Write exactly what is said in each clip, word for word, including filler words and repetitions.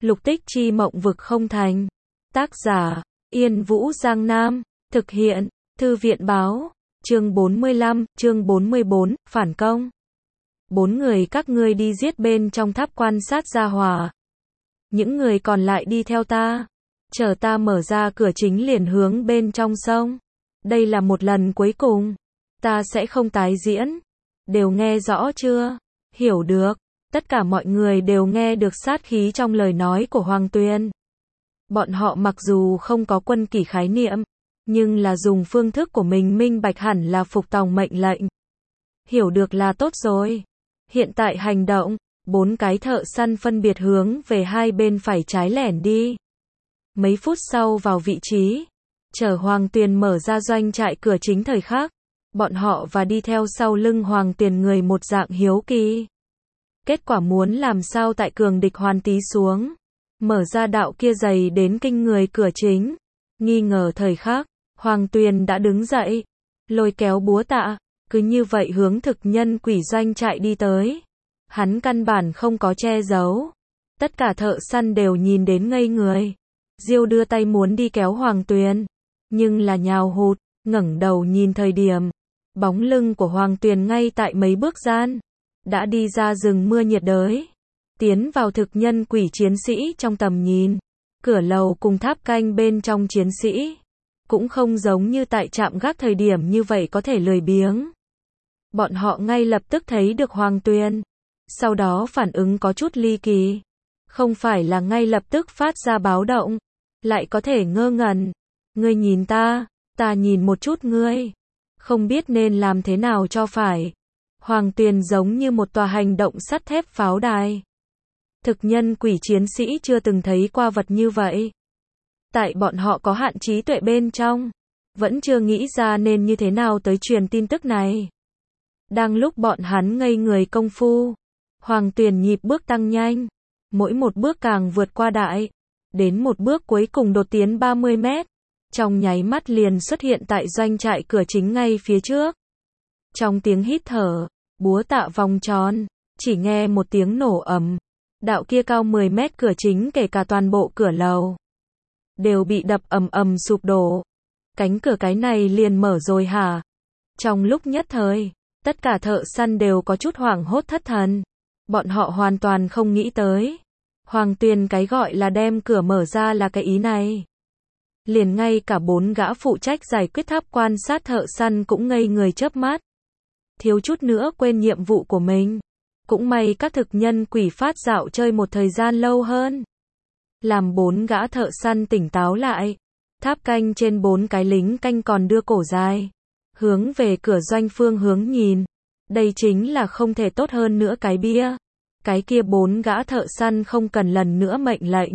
Lục tích chi mộng vực không thành. Tác giả, Yên Vũ Giang Nam. Thực hiện, Thư viện báo. Chương bốn mươi lăm, chương bốn mươi bốn, phản công. Bốn người các ngươi đi giết bên trong tháp quan sát gia hỏa. Những người còn lại đi theo ta. Chờ ta mở ra cửa chính liền hướng bên trong sông. Đây là một lần cuối cùng. Ta sẽ không tái diễn. Đều nghe rõ chưa? Hiểu được. Tất cả mọi người đều nghe được sát khí trong lời nói của Hoàng Tuyền. Bọn họ mặc dù không có quân kỷ khái niệm, nhưng là dùng phương thức của mình minh bạch hẳn là phục tòng mệnh lệnh. Hiểu được là tốt rồi. Hiện tại hành động, bốn cái thợ săn phân biệt hướng về hai bên phải trái lẻn đi. Mấy phút sau vào vị trí, chờ Hoàng Tuyền mở ra doanh trại cửa chính thời khắc, bọn họ và đi theo sau lưng Hoàng Tuyền người một dạng hiếu kỳ. Kết quả muốn làm sao tại cường địch hoàn tí xuống, mở ra đạo kia dày đến kinh người cửa chính. Nghi ngờ thời khắc, Hoàng Tuyền đã đứng dậy, lôi kéo búa tạ, cứ như vậy hướng thực nhân quỷ doanh trại đi tới. Hắn căn bản không có che giấu. Tất cả thợ săn đều nhìn đến ngây người. Diêu đưa tay muốn đi kéo Hoàng Tuyền, nhưng là nhào hụt, ngẩng đầu nhìn thời điểm, bóng lưng của Hoàng Tuyền ngay tại mấy bước gian, đã đi ra rừng mưa nhiệt đới, tiến vào thực nhân quỷ chiến sĩ trong tầm nhìn. Cửa lầu cùng tháp canh bên trong chiến sĩ, cũng không giống như tại trạm gác thời điểm như vậy có thể lười biếng. Bọn họ ngay lập tức thấy được Hoàng Tuyền, sau đó phản ứng có chút ly kỳ. Không phải là ngay lập tức phát ra báo động, lại có thể ngơ ngẩn. Ngươi nhìn ta, ta nhìn một chút ngươi. Không biết nên làm thế nào cho phải. Hoàng Tuyền giống như một tòa hành động sắt thép pháo đài. Thực nhân quỷ chiến sĩ chưa từng thấy qua vật như vậy. Tại bọn họ có hạn trí tuệ bên trong, vẫn chưa nghĩ ra nên như thế nào tới truyền tin tức này. Đang lúc bọn hắn ngây người công phu, Hoàng Tuyền nhịp bước tăng nhanh, mỗi một bước càng vượt qua đại, đến một bước cuối cùng đột tiến ba mươi mét, trong nháy mắt liền xuất hiện tại doanh trại cửa chính ngay phía trước. Trong tiếng hít thở, búa tạ vòng tròn, chỉ nghe một tiếng nổ ầm, đạo kia cao mười mét cửa chính kể cả toàn bộ cửa lầu đều bị đập ầm ầm sụp đổ. Cánh cửa cái này liền mở rồi hả? Trong lúc nhất thời, tất cả thợ săn đều có chút hoảng hốt thất thần. Bọn họ hoàn toàn không nghĩ tới Hoàng Tuyền cái gọi là đem cửa mở ra là cái ý này. Liền ngay cả bốn gã phụ trách giải quyết tháp quan sát thợ săn cũng ngây người chớp mắt. Thiếu chút nữa quên nhiệm vụ của mình. Cũng may các thực nhân quỷ phát dạo chơi một thời gian lâu hơn, làm bốn gã thợ săn tỉnh táo lại. Tháp canh trên bốn cái lính canh còn đưa cổ dài, hướng về cửa doanh phương hướng nhìn. Đây chính là không thể tốt hơn nữa cái bia. Cái kia bốn gã thợ săn không cần lần nữa mệnh lệnh,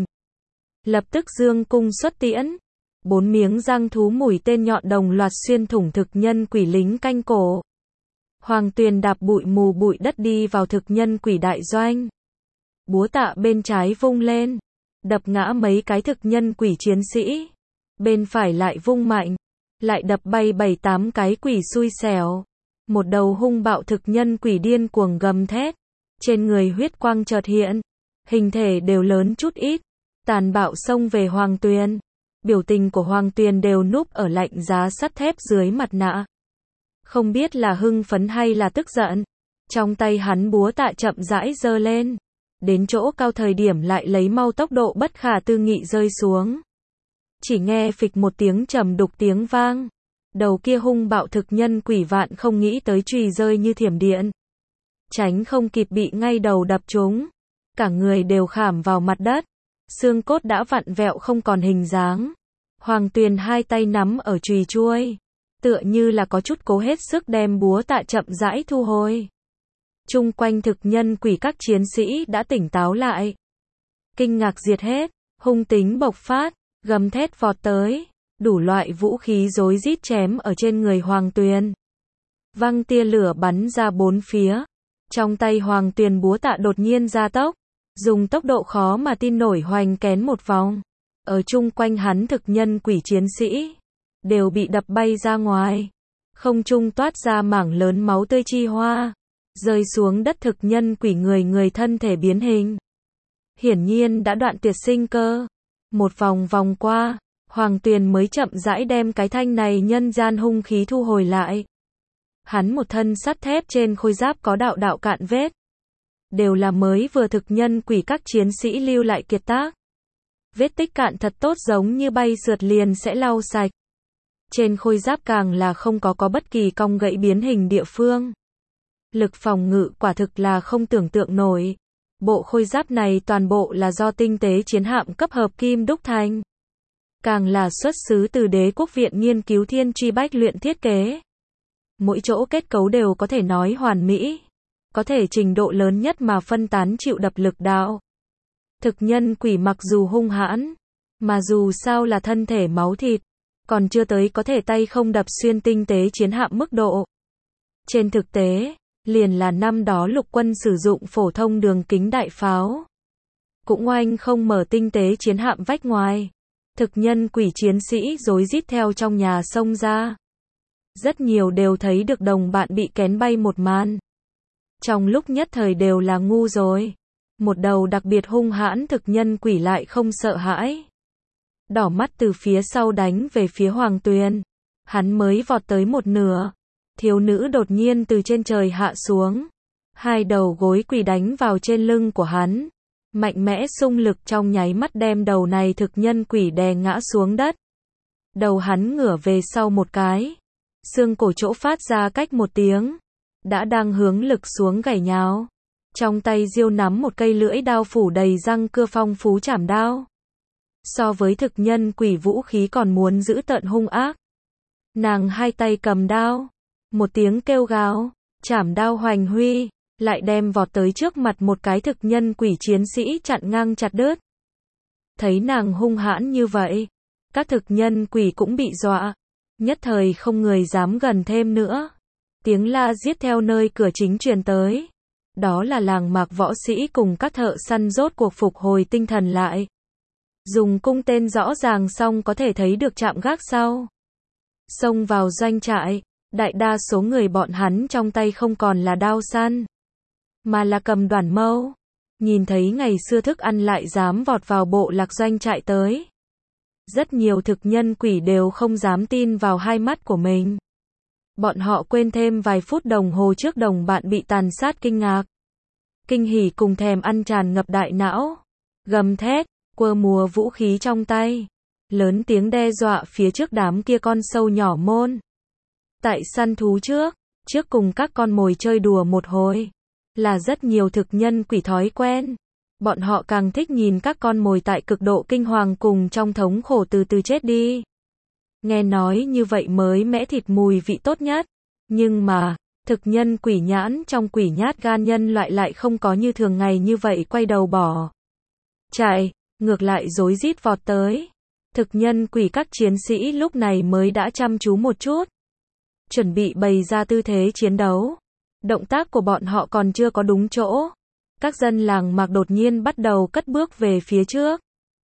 lập tức dương cung xuất tiễn. Bốn miếng răng thú mũi tên nhọn đồng loạt xuyên thủng thực nhân quỷ lính canh cổ. Hoàng Tuyền đạp bụi mù bụi đất đi vào thực nhân quỷ đại doanh. Búa tạ bên trái vung lên, đập ngã mấy cái thực nhân quỷ chiến sĩ. Bên phải lại vung mạnh, lại đập bay bảy tám cái quỷ xui xẻo. Một đầu hung bạo thực nhân quỷ điên cuồng gầm thét, trên người huyết quang chợt hiện, hình thể đều lớn chút ít, tàn bạo xông về Hoàng Tuyền. Biểu tình của Hoàng Tuyền đều núp ở lạnh giá sắt thép dưới mặt nạ. Không biết là hưng phấn hay là tức giận. Trong tay hắn búa tạ chậm rãi giơ lên, đến chỗ cao thời điểm lại lấy mau tốc độ bất khả tư nghị rơi xuống. Chỉ nghe phịch một tiếng trầm đục tiếng vang. Đầu kia hung bạo thực nhân quỷ vạn không nghĩ tới chùy rơi như thiểm điện, tránh không kịp bị ngay đầu đập trúng. Cả người đều khảm vào mặt đất, xương cốt đã vặn vẹo không còn hình dáng. Hoàng Tuyền hai tay nắm ở chùy chuôi, tựa như là có chút cố hết sức đem búa tạ chậm rãi thu hồi. Chung quanh thực nhân quỷ các chiến sĩ đã tỉnh táo lại, kinh ngạc diệt hết, hung tính bộc phát, gầm thét vọt tới, đủ loại vũ khí rối rít chém ở trên người Hoàng Tuyền. Văng tia lửa bắn ra bốn phía. Trong tay Hoàng Tuyền búa tạ đột nhiên gia tốc, dùng tốc độ khó mà tin nổi hoành kén một vòng. Ở chung quanh hắn thực nhân quỷ chiến sĩ đều bị đập bay ra ngoài. Không trung toát ra mảng lớn máu tươi chi hoa, rơi xuống đất thực nhân quỷ người người thân thể biến hình. hiển nhiên đã đoạn tuyệt sinh cơ. Một vòng vòng qua, Hoàng Tuyền mới chậm rãi đem cái thanh này nhân gian hung khí thu hồi lại. Hắn một thân sắt thép trên khôi giáp có đạo đạo cạn vết. Đều là mới vừa thực nhân quỷ các chiến sĩ lưu lại kiệt tác. Vết tích cạn thật tốt giống như bay sượt liền sẽ lau sạch. Trên khôi giáp càng là không có có bất kỳ cong gãy biến hình địa phương. Lực phòng ngự quả thực là không tưởng tượng nổi. Bộ khôi giáp này toàn bộ là do tinh tế chiến hạm cấp hợp kim đúc thành. Càng là xuất xứ từ Đế quốc viện nghiên cứu thiên truy bách luyện thiết kế. Mỗi chỗ kết cấu đều có thể nói hoàn mỹ. Có thể trình độ lớn nhất mà phân tán chịu đập lực đạo. Thực nhân quỷ mặc dù hung hãn, mà dù sao là thân thể máu thịt, còn chưa tới có thể tay không đập xuyên tinh tế chiến hạm mức độ. Trên thực tế, liền là năm đó lục quân sử dụng phổ thông đường kính đại pháo. Cũng oanh không mở tinh tế chiến hạm vách ngoài. Thực nhân quỷ chiến sĩ rối rít theo trong nhà xông ra. Rất nhiều đều thấy được đồng bạn bị kén bay một màn. Trong lúc nhất thời đều là ngu rồi. Một đầu đặc biệt hung hãn thực nhân quỷ lại không sợ hãi. Đỏ mắt từ phía sau đánh về phía Hoàng Tuyền. Hắn mới vọt tới một nửa. Thiếu nữ đột nhiên từ trên trời hạ xuống. Hai đầu gối quỳ đánh vào trên lưng của hắn. Mạnh mẽ xung lực trong nháy mắt đem đầu này thực nhân quỷ đè ngã xuống đất. Đầu hắn ngửa về sau một cái. Xương cổ chỗ phát ra cách một tiếng. Đã đang hướng lực xuống gảy nhào. Trong tay Diêu nắm một cây lưỡi đao phủ đầy răng cưa phong phú chảm đao. So với thực nhân quỷ vũ khí còn muốn giữ tợn hung ác. Nàng hai tay cầm đao. Một tiếng kêu gào. Chảm đao hoành huy. Lại đem vọt tới trước mặt một cái thực nhân quỷ chiến sĩ chặn ngang chặt đứt. Thấy nàng hung hãn như vậy. Các thực nhân quỷ cũng bị dọa. Nhất thời không người dám gần thêm nữa. Tiếng la giết theo nơi cửa chính truyền tới. Đó là làng mạc võ sĩ cùng các thợ săn rốt cuộc phục hồi tinh thần lại. Dùng cung tên rõ ràng xong có thể thấy được trạm gác sau. Xông vào doanh trại, đại đa số người bọn hắn trong tay không còn là đao săn, mà là cầm đoản mâu. Nhìn thấy ngày xưa thức ăn lại dám vọt vào bộ lạc doanh trại tới. Rất nhiều thực nhân quỷ đều không dám tin vào hai mắt của mình. Bọn họ quên thêm vài phút đồng hồ trước đồng bạn bị tàn sát kinh ngạc. Kinh hỉ cùng thèm ăn tràn ngập đại não. Gầm thét, quơ mùa vũ khí trong tay. Lớn tiếng đe dọa phía trước đám kia con sâu nhỏ môn. Tại săn thú trước, trước cùng các con mồi chơi đùa một hồi. Là rất nhiều thực nhân quỷ thói quen. Bọn họ càng thích nhìn các con mồi tại cực độ kinh hoàng cùng trong thống khổ từ từ chết đi. Nghe nói như vậy mới mẽ thịt mùi vị tốt nhất. Nhưng mà, thực nhân quỷ nhãn trong quỷ nhát gan nhân loại lại không có như thường ngày như vậy quay đầu bỏ chạy, ngược lại rối rít vọt tới. Thực nhân quỷ các chiến sĩ lúc này mới đã chăm chú một chút. Chuẩn bị bày ra tư thế chiến đấu. Động tác của bọn họ còn chưa có đúng chỗ. Các dân làng mạc đột nhiên bắt đầu cất bước về phía trước.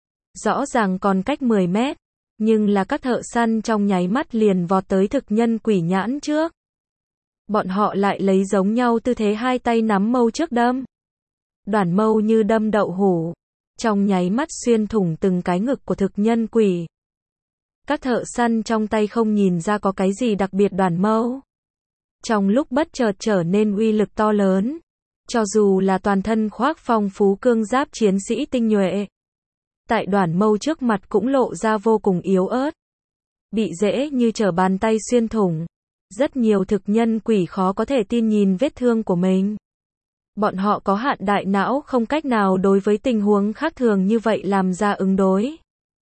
Rõ ràng còn cách mười mét. Nhưng là các thợ săn trong nháy mắt liền vọt tới thực nhân quỷ nhãn trước. Bọn họ lại lấy giống nhau tư thế hai tay nắm mâu trước đâm. Đoản mâu như đâm đậu hũ. Trong nháy mắt xuyên thủng từng cái ngực của thực nhân quỷ. Các thợ săn trong tay không nhìn ra có cái gì đặc biệt đoản mâu. Trong lúc bất chợt trở nên uy lực to lớn. Cho dù là toàn thân khoác phong phú cương giáp chiến sĩ tinh nhuệ. Tại đoản mâu trước mặt cũng lộ ra vô cùng yếu ớt. Bị dễ như trở bàn tay xuyên thủng. Rất nhiều thực nhân quỷ khó có thể tin nhìn vết thương của mình. Bọn họ có hạn đại não không cách nào đối với tình huống khác thường như vậy làm ra ứng đối.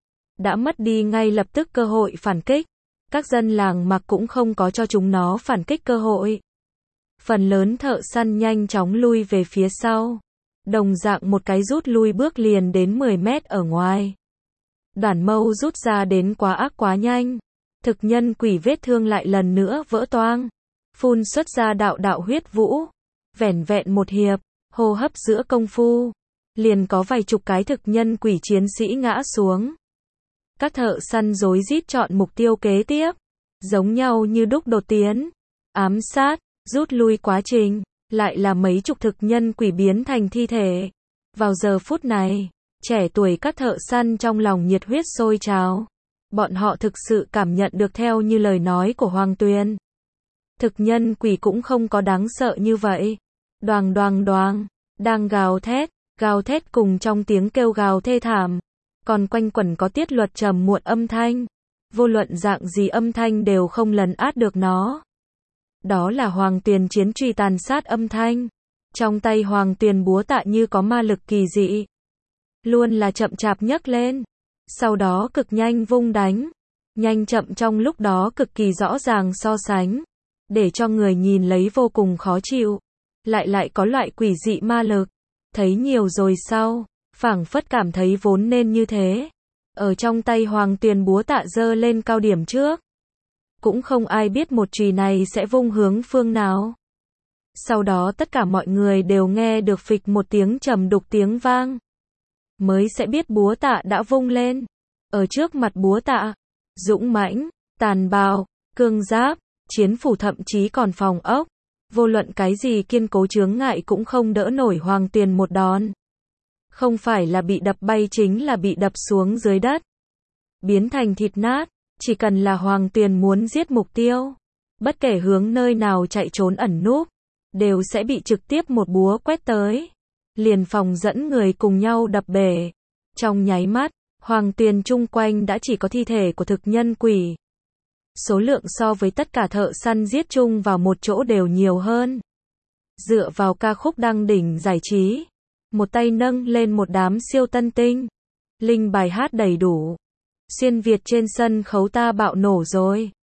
Đã mất đi ngay lập tức cơ hội phản kích. Các dân làng mạc cũng không có cho chúng nó phản kích cơ hội. Phần lớn thợ săn nhanh chóng lui về phía sau. Đồng dạng một cái rút lui bước liền đến mười mét ở ngoài. Đoản mâu rút ra đến quá ác quá nhanh. Thực nhân quỷ vết thương lại lần nữa vỡ toang. Phun xuất ra đạo đạo huyết vũ. Vẻn vẹn một hiệp, hô hấp giữa công phu. Liền có vài chục cái thực nhân quỷ chiến sĩ ngã xuống. Các thợ săn rối rít chọn mục tiêu kế tiếp. Giống nhau như đúc đột tiến. Ám sát, rút lui quá trình. Lại là mấy chục thực nhân quỷ biến thành thi thể. Vào giờ phút này, Trẻ tuổi các thợ săn trong lòng nhiệt huyết sôi trào. Bọn họ thực sự cảm nhận được theo như lời nói của Hoàng Tuyền. Thực nhân quỷ cũng không có đáng sợ như vậy. Đoàng đoàng đoàng, đang gào thét, gào thét cùng trong tiếng kêu gào thê thảm. Còn quanh quẩn có tiết luật trầm muộn âm thanh. Vô luận dạng gì âm thanh đều không lấn át được nó. Đó là Hoàng Tuyền chiến truy tàn sát âm thanh. Trong tay Hoàng Tuyền búa tạ như có ma lực kỳ dị. Luôn là chậm chạp nhấc lên. Sau đó cực nhanh vung đánh. Nhanh chậm trong lúc đó cực kỳ rõ ràng so sánh. Để cho người nhìn lấy vô cùng khó chịu. Lại lại có loại quỷ dị ma lực. Thấy nhiều rồi sau, phảng phất cảm thấy vốn nên như thế. Ở trong tay Hoàng Tuyền búa tạ giơ lên cao điểm trước. Cũng không ai biết một chùy này sẽ vung hướng phương nào. Sau đó tất cả mọi người đều nghe được phịch một tiếng trầm đục tiếng vang. Mới sẽ biết búa tạ đã vung lên. Ở trước mặt búa tạ, dũng mãnh, tàn bạo, cương giáp, chiến phủ thậm chí còn phòng ốc. Vô luận cái gì kiên cố chướng ngại cũng không đỡ nổi Hoàng Tuyền một đòn. Không phải là bị đập bay chính là bị đập xuống dưới đất. Biến thành thịt nát, chỉ cần là Hoàng Tuyền muốn giết mục tiêu. Bất kể hướng nơi nào chạy trốn ẩn núp, đều sẽ bị trực tiếp một búa quét tới. Liền phòng dẫn người cùng nhau đập bể. Trong nháy mắt, Hoàng Tuyền chung quanh đã chỉ có thi thể của thực nhân quỷ. Số lượng so với tất cả thợ săn giết chung vào một chỗ đều nhiều hơn. Dựa vào ca khúc đăng đỉnh giải trí, một tay nâng lên một đám siêu tân tinh. Linh bài hát đầy đủ. Xuyên Việt trên sân khấu ta bạo nổ rồi.